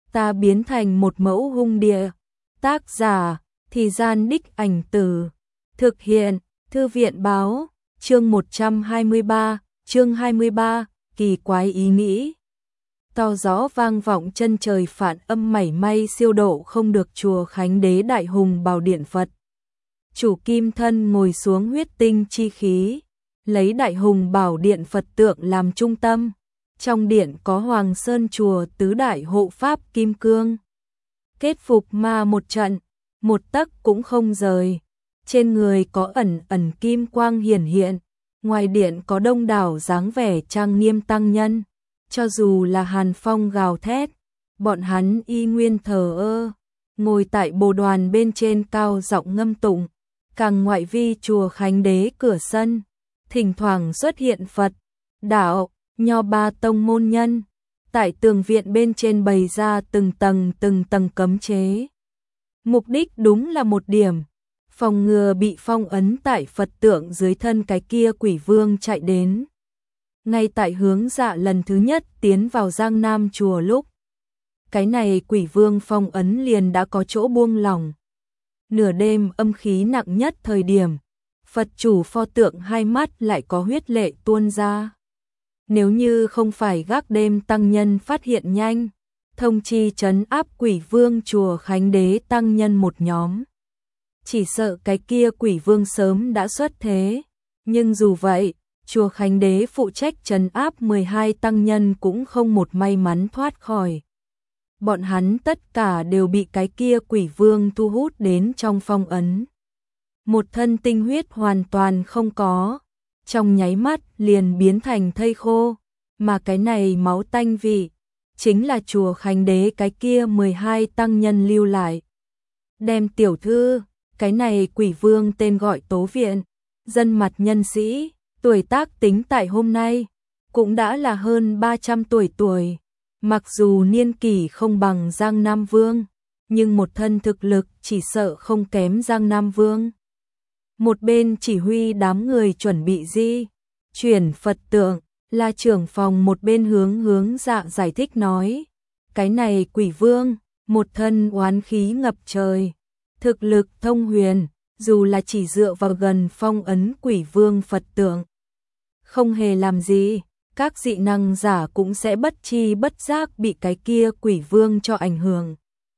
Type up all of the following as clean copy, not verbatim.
ta biến thành một mẫu hung địa. Tác giả, Thì Gian Đích Ảnh Từ. Thực hiện, Thư viện báo, chương 123, chương 23, kỳ quái ý nghĩ. To rõ vang vọng chân trời, phản âm mảy may siêu độ không được chùa Khánh Đế Đại Hùng Bảo Điện Phật. Chủ kim thân ngồi xuống huyết tinh chi khí, lấy Đại Hùng Bảo Điện Phật tượng làm trung tâm. Trong điện có Hoàng Sơn Chùa tứ đại hộ pháp kim cương. Kết phục ma một trận, một tấc cũng không rời. Trên người có ẩn ẩn kim quang hiển hiện. Ngoài điện có đông đảo dáng vẻ trang nghiêm tăng nhân. Cho dù là hàn phong gào thét, bọn hắn y nguyên thờ ơ, ngồi tại bồ đoàn bên trên cao giọng ngâm tụng. Càng ngoại vi chùa Khánh Đế cửa sân, thỉnh thoảng xuất hiện Phật, đạo, Nho ba tông môn nhân. Tại tường viện bên trên bày ra từng tầng cấm chế. Mục đích đúng là một điểm, phòng ngừa bị phong ấn tại Phật tượng dưới thân cái kia quỷ vương chạy đến. Ngay tại hướng dạ lần thứ nhất tiến vào Giang Nam chùa lúc, cái này quỷ vương phong ấn liền đã có chỗ buông lỏng. Nửa đêm âm khí nặng nhất thời điểm, Phật chủ pho tượng hai mắt lại có huyết lệ tuôn ra. Nếu như không phải gác đêm tăng nhân phát hiện nhanh, thông chi trấn áp quỷ vương chùa Khánh Đế tăng nhân một nhóm, chỉ sợ cái kia quỷ vương sớm đã xuất thế. Nhưng dù vậy, chùa Khánh Đế phụ trách trấn áp 12 tăng nhân cũng không một may mắn thoát khỏi. Bọn hắn tất cả đều bị cái kia quỷ vương thu hút đến trong phong ấn. Một thân tinh huyết hoàn toàn không có, trong nháy mắt liền biến thành thây khô, mà cái này máu tanh vị, chính là chùa Khánh Đế cái kia 12 tăng nhân lưu lại. Đem tiểu thư, cái này quỷ vương tên gọi Tố Viện, dân mặt nhân sĩ, tuổi tác tính tại hôm nay, cũng đã là hơn 300 tuổi. Mặc dù niên kỷ không bằng Giang Nam Vương, nhưng một thân thực lực chỉ sợ không kém Giang Nam Vương. Một bên chỉ huy đám người chuẩn bị chuyển Phật tượng, là trưởng phòng một bên hướng dạ giải thích nói. Cái này quỷ vương, một thân oán khí ngập trời, thực lực thông huyền, dù là chỉ dựa vào gần phong ấn quỷ vương Phật tượng, không hề làm gì, các dị năng giả cũng sẽ bất chi bất giác bị cái kia quỷ vương cho ảnh hưởng.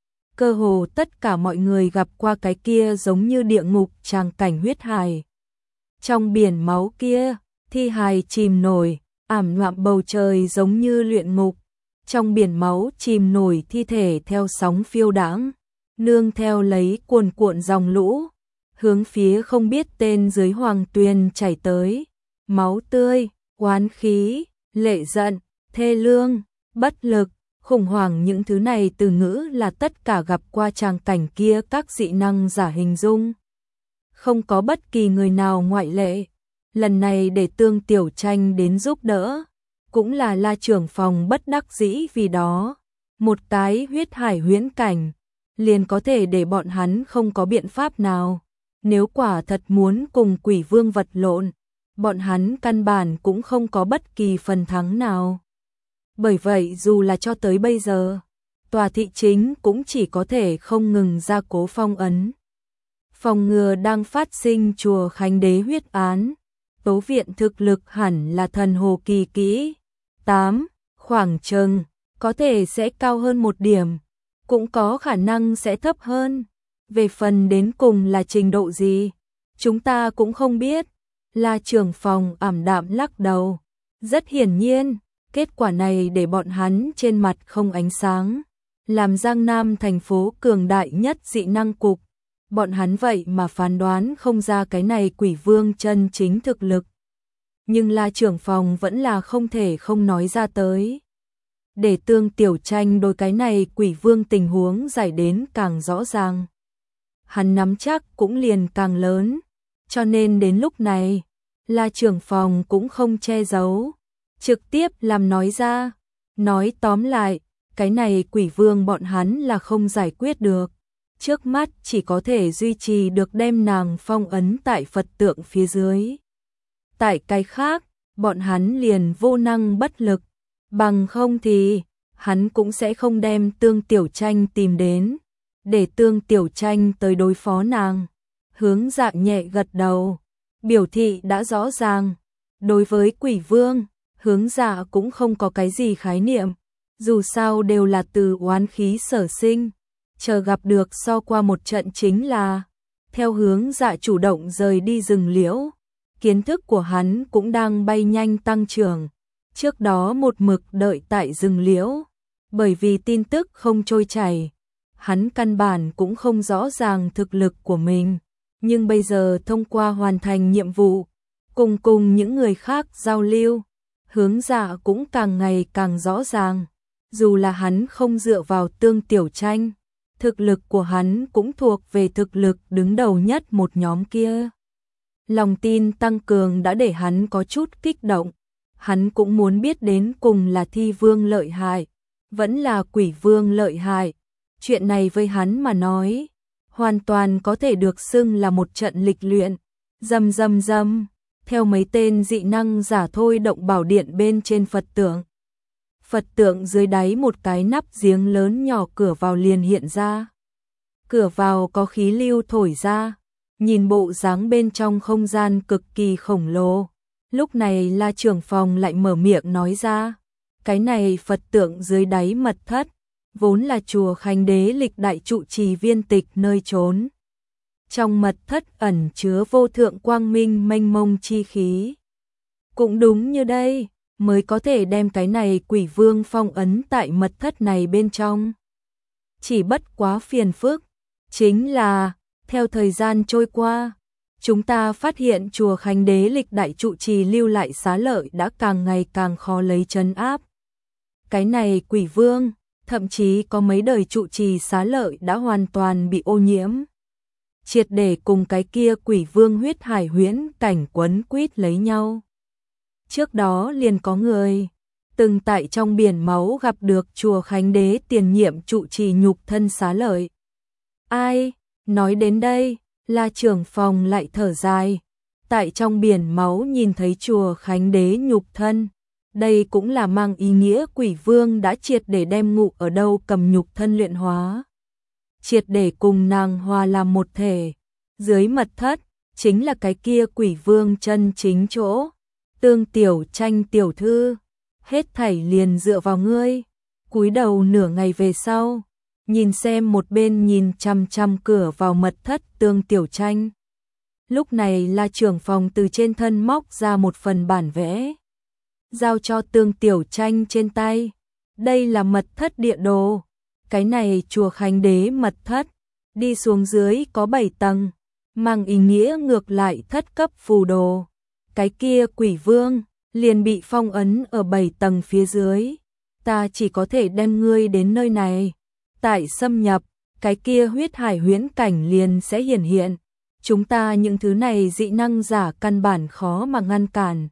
Cơ hồ tất cả mọi người gặp qua cái kia giống như địa ngục tràng cảnh huyết hài. Trong biển máu kia, thi hài chìm nổi, ảm đạm bầu trời giống như luyện ngục. Trong biển máu chìm nổi thi thể theo sóng phiêu đãng, nương theo lấy cuồn cuộn dòng lũ, hướng phía không biết tên dưới hoàng tuyền chảy tới. Máu tươi, oán khí, lệ giận, thê lương, bất lực, khủng hoảng, những thứ này từ ngữ là tất cả gặp qua tràng cảnh kia các dị năng giả hình dung. Không có bất kỳ người nào ngoại lệ. Lần này để Tương Tiểu Tranh đến giúp đỡ, cũng là La trưởng phòng bất đắc dĩ, vì đó, một cái huyết hải huyễn cảnh, liền có thể để bọn hắn không có biện pháp nào. Nếu quả thật muốn cùng quỷ vương vật lộn, bọn hắn căn bản cũng không có bất kỳ phần thắng nào. Bởi vậy dù là cho tới bây giờ, tòa thị chính cũng chỉ có thể không ngừng gia cố phong ấn. Phòng ngừa đang phát sinh chùa Khánh Đế huyết án, Tố Viện thực lực hẳn là thần hồ kỳ kỹ. 8, khoảng chừng, có thể sẽ cao hơn một điểm, cũng có khả năng sẽ thấp hơn. Về phần đến cùng là trình độ gì, chúng ta cũng không biết. La trưởng phòng ảm đạm lắc đầu. Rất hiển nhiên, kết quả này để bọn hắn trên mặt không ánh sáng. Làm Giang Nam thành phố cường đại nhất dị năng cục, bọn hắn vậy mà phán đoán không ra cái này quỷ vương chân chính thực lực. Nhưng La trưởng phòng vẫn là không thể không nói ra tới, để Tương Tiểu Tranh đối cái này quỷ vương tình huống giải đến càng rõ ràng. Hắn nắm chắc cũng liền càng lớn, cho nên đến lúc này, La trưởng phòng cũng không che giấu, trực tiếp làm nói ra. Nói tóm lại, cái này quỷ vương bọn hắn là không giải quyết được. Trước mắt chỉ có thể duy trì được đem nàng phong ấn tại Phật tượng phía dưới. Tại cái khác, bọn hắn liền vô năng bất lực. Bằng không thì, hắn cũng sẽ không đem Tương Tiểu Tranh tìm đến, để Tương Tiểu Tranh tới đối phó nàng. Hướng Dạ nhẹ gật đầu, biểu thị đã rõ ràng. Đối với Quỷ Vương, Hướng Dạ cũng không có cái gì khái niệm, dù sao đều là từ oán khí sở sinh, chờ gặp được so qua một trận chính là. Theo Hướng Dạ chủ động rời đi rừng liễu, kiến thức của hắn cũng đang bay nhanh tăng trưởng. Trước đó một mực đợi tại rừng liễu, bởi vì tin tức không trôi chảy, hắn căn bản cũng không rõ ràng thực lực của mình, nhưng bây giờ thông qua hoàn thành nhiệm vụ, cùng những người khác giao lưu, Hướng Dạ cũng càng ngày càng rõ ràng, dù là hắn không dựa vào Tương Tiểu Tranh, thực lực của hắn cũng thuộc về thực lực đứng đầu nhất một nhóm kia. Lòng tin tăng cường đã để hắn có chút kích động, hắn cũng muốn biết đến cùng là Thi Vương lợi hại, vẫn là Quỷ Vương lợi hại. Chuyện này với hắn mà nói, hoàn toàn có thể được xưng là một trận lịch luyện. Rầm rầm rầm, theo mấy tên dị năng giả thôi động bảo điện bên trên Phật tượng. Phật tượng dưới đáy một cái nắp giếng lớn nhỏ cửa vào liền hiện ra. Cửa vào có khí lưu thổi ra, nhìn bộ dáng bên trong không gian cực kỳ khổng lồ. Lúc này La trưởng phòng lại mở miệng nói ra, cái này Phật tượng dưới đáy mật thất, vốn là chùa Khánh Đế lịch đại trụ trì viên tịch nơi trốn. Trong mật thất ẩn chứa vô thượng quang minh mênh mông chi khí. Cũng đúng như đây, mới có thể đem cái này Quỷ Vương phong ấn tại mật thất này bên trong. Chỉ bất quá phiền phức, chính là, theo thời gian trôi qua, chúng ta phát hiện chùa Khánh Đế lịch đại trụ trì lưu lại xá lợi đã càng ngày càng khó lấy trấn áp. Cái này Quỷ Vương, thậm chí có mấy đời trụ trì xá lợi đã hoàn toàn bị ô nhiễm. Triệt để cùng cái kia Quỷ Vương huyết hải huyễn cảnh quấn quýt lấy nhau. Trước đó liền có người từng tại trong biển máu gặp được chùa Khánh Đế tiền nhiệm trụ trì nhục thân xá lợi. Ai, nói đến đây, La trưởng phòng lại thở dài. Tại trong biển máu nhìn thấy chùa Khánh Đế nhục thân, đây cũng là mang ý nghĩa Quỷ Vương đã triệt để đem ngụ ở đâu cầm nhục thân luyện hóa. Triệt để cùng nàng hòa làm một thể. Dưới mật thất, chính là cái kia Quỷ Vương chân chính chỗ. Tương Tiểu Tranh tiểu thư, hết thảy liền dựa vào ngươi. Cúi đầu nửa ngày về sau, nhìn xem một bên nhìn chằm chằm cửa vào mật thất Tương Tiểu Tranh. Lúc này La trưởng phòng từ trên thân móc ra một phần bản vẽ, giao cho Tương Tiểu Tranh trên tay. Đây là mật thất địa đồ. Cái này chùa Khánh Đế mật thất, đi xuống dưới có 7 tầng, mang ý nghĩa ngược lại thất cấp phù đồ. Cái kia Quỷ Vương liền bị phong ấn ở 7 tầng phía dưới. Ta chỉ có thể đem ngươi đến nơi này. Tại xâm nhập, cái kia huyết hải huyễn cảnh liền sẽ hiển hiện. Chúng ta những thứ này dị năng giả căn bản khó mà ngăn cản.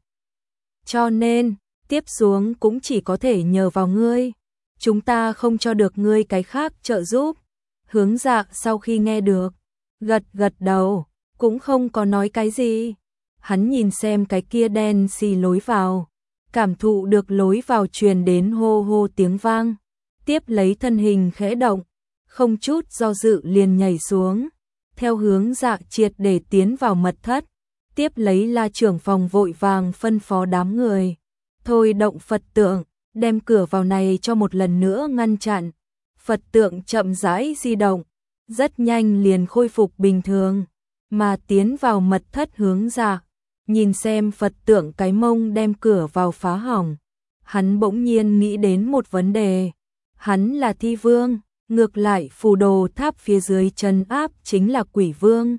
Cho nên, tiếp xuống cũng chỉ có thể nhờ vào ngươi. Chúng ta không cho được ngươi cái khác trợ giúp. Hướng Dạ sau khi nghe được, gật đầu, cũng không có nói cái gì. Hắn nhìn xem cái kia đen xì lối vào, cảm thụ được lối vào truyền đến hô hô tiếng vang, tiếp lấy thân hình khẽ động, không chút do dự liền nhảy xuống, theo Hướng Dạ triệt để tiến vào mật thất. Tiếp lấy La trưởng phòng vội vàng phân phó đám người, thôi động Phật tượng, đem cửa vào này cho một lần nữa ngăn chặn. Phật tượng chậm rãi di động, rất nhanh liền khôi phục bình thường, mà tiến vào mật thất Hướng Dạ. Nhìn xem Phật tượng cái mông đem cửa vào phá hỏng, hắn bỗng nhiên nghĩ đến một vấn đề. Hắn là Thi Vương, ngược lại phù đồ tháp phía dưới trấn áp chính là Quỷ Vương.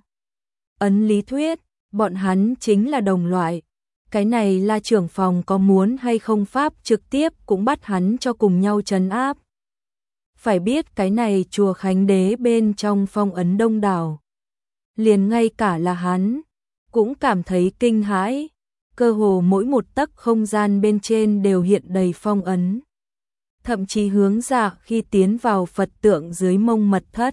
Ấn lý thuyết, bọn hắn chính là đồng loại. Cái này La trưởng phòng có muốn hay không pháp trực tiếp cũng bắt hắn cho cùng nhau trấn áp. Phải biết cái này chùa Khánh Đế bên trong phong ấn đông đảo. Liền ngay cả là hắn cũng cảm thấy kinh hãi, cơ hồ mỗi một tấc không gian bên trên đều hiện đầy phong ấn. Thậm chí Hướng Dạ khi tiến vào Phật tượng dưới mông mật thất,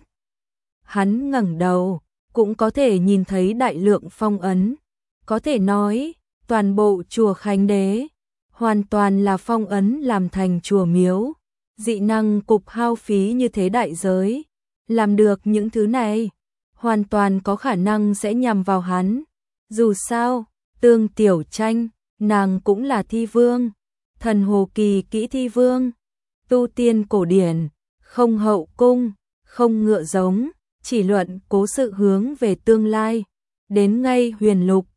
hắn ngẩng đầu, cũng có thể nhìn thấy đại lượng phong ấn. Có thể nói, toàn bộ chùa Khánh Đế hoàn toàn là phong ấn làm thành chùa miếu, dị năng cục hao phí như thế đại giới, làm được những thứ này, hoàn toàn có khả năng sẽ nhằm vào hắn. Dù sao, Tương Tiểu Tranh, nàng cũng là thi vương, Thần Hồ Kỳ Kỹ thi vương, tu tiên cổ điển, không hậu cung, không ngựa giống, chỉ luận cố sự hướng về tương lai, đến ngay huyền lục,